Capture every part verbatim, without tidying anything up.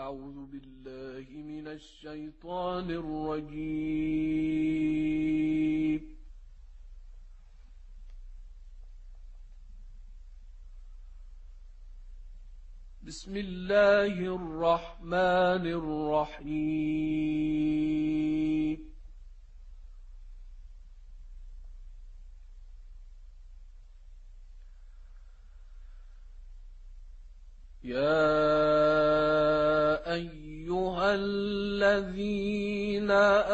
أعوذ بالله من الشيطان الرجيم. بسم الله الرحمن الرحيم. يا أيها الذين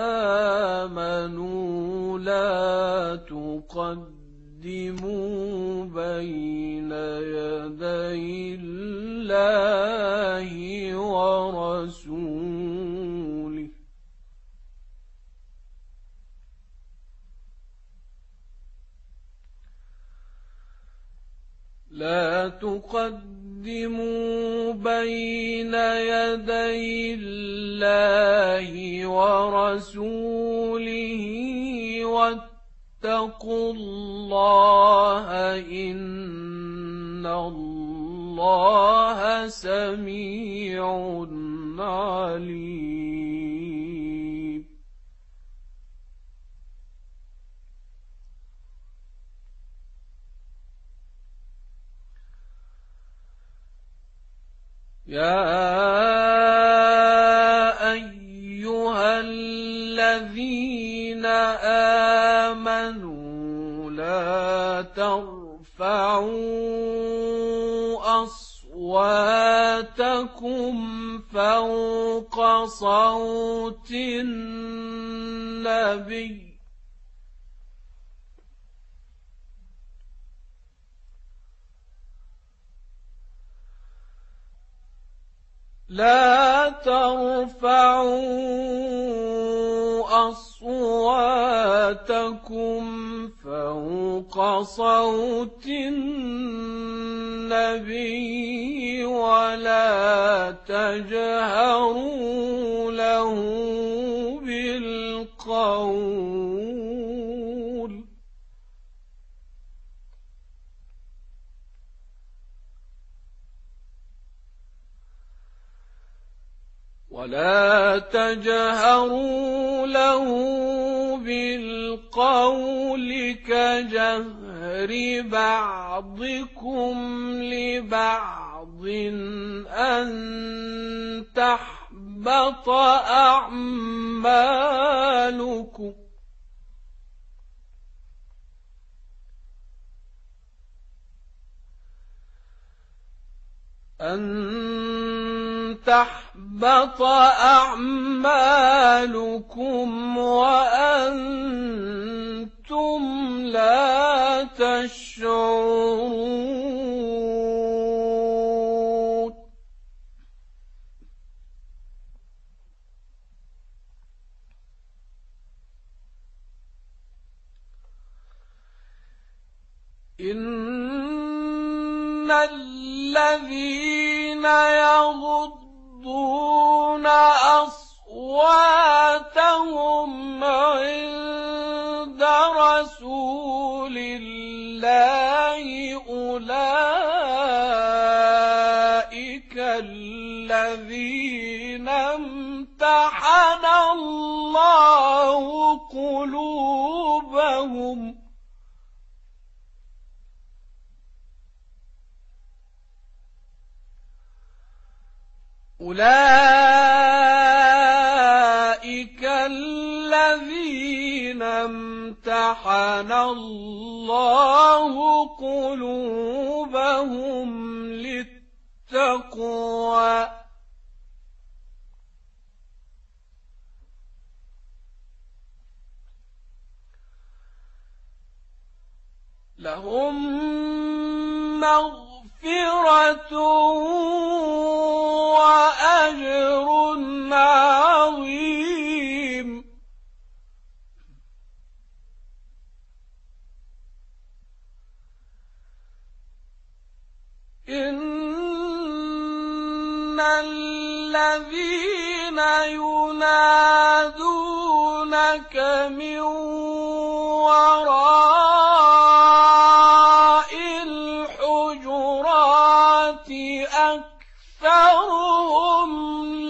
آمنوا لا تقدموا بين يدي الله ورسوله لا تقدموا بين يدي الله ورسوله واتقوا الله إن الله سميع عليم. يا أيها الذين آمنوا لا ترفعوا أصواتكم فوق صوت النبي لا ترفعوا أصواتكم فوق صوت النبي ولا تجهروا له بالقول ولا تجهروا له بالقول كجهر بعضكم لبعض أن تحبط أعمالكم أن تحبط أعمالكم وأنتم لا تشعرون. إن الذين يغضون أصواتهم عند رسول الله أولئك الذين امتحن الله قلوبهم أولئك الذين امتحن الله قلوبهم للتقوى لهم مغفرة وأجر عظيم. إن الذين ينادونك من وراء الحجرات أكثرهم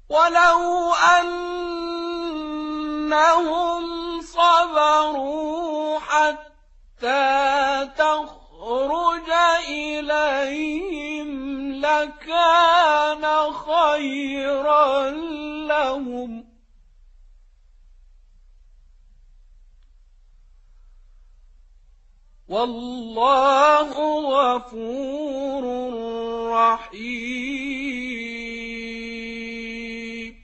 ولو أنهم صبروا حتى تخرج إليهم لكان خيرا لهم والله غفور رحيم.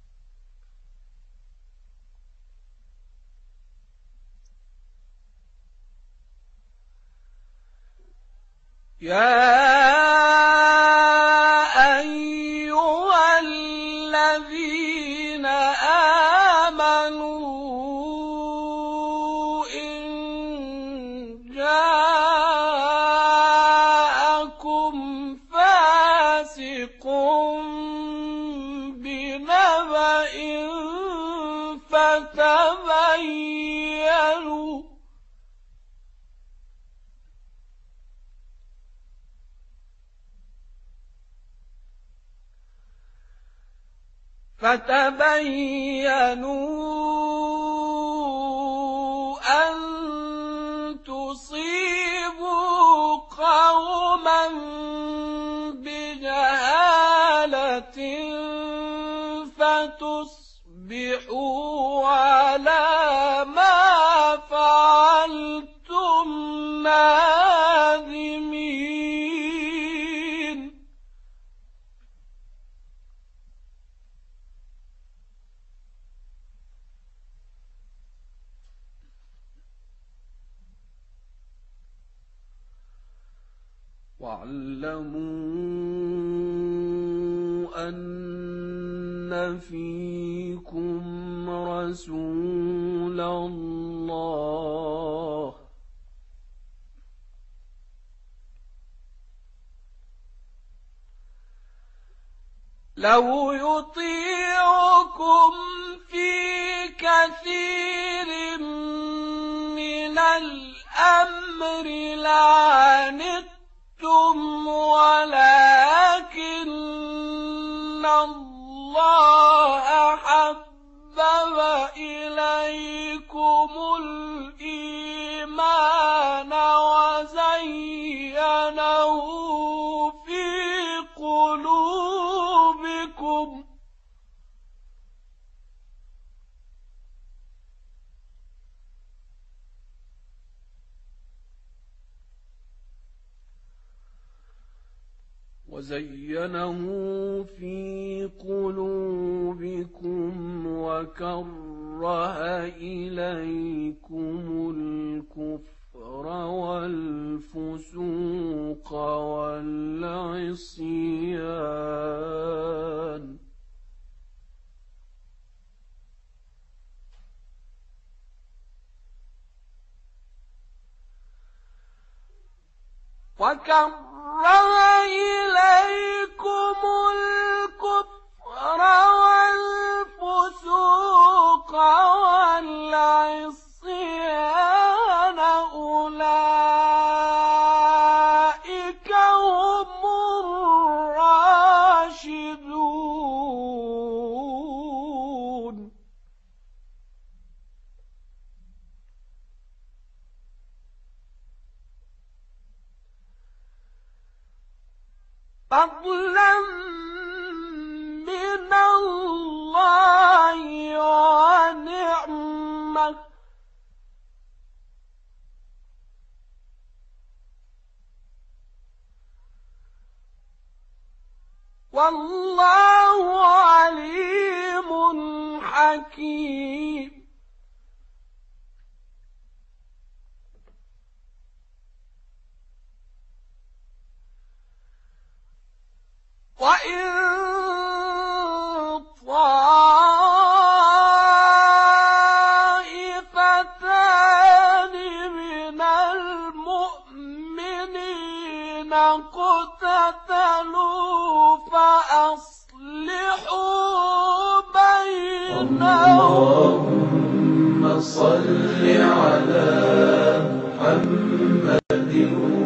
يا أيها الذين آمنوا إن جاءكم فاسق بنبأ فتبينوا فتبينوا أن تصيبوا قوما بجهالة فتصبحوا على ما فعلتم نادمين. واعلموا أن فيكم رسول الله لو يطيعكم في كثير من الأمر لعنتم ولكن الله حبب إليكم الإيمان وزينه في قلوبكم وزينه في قلوبكم وكره إليكم الكفر والفسوق والعصيان وكره إليكم الكفر والفسوق والعصيان أولئك هم الراشدون. فضلا من الله ونعمة والله عليم حكيم. وإن طائفتان من المؤمنين اقتتلوا فأصلحوا بينهم. اللهم صل على محمد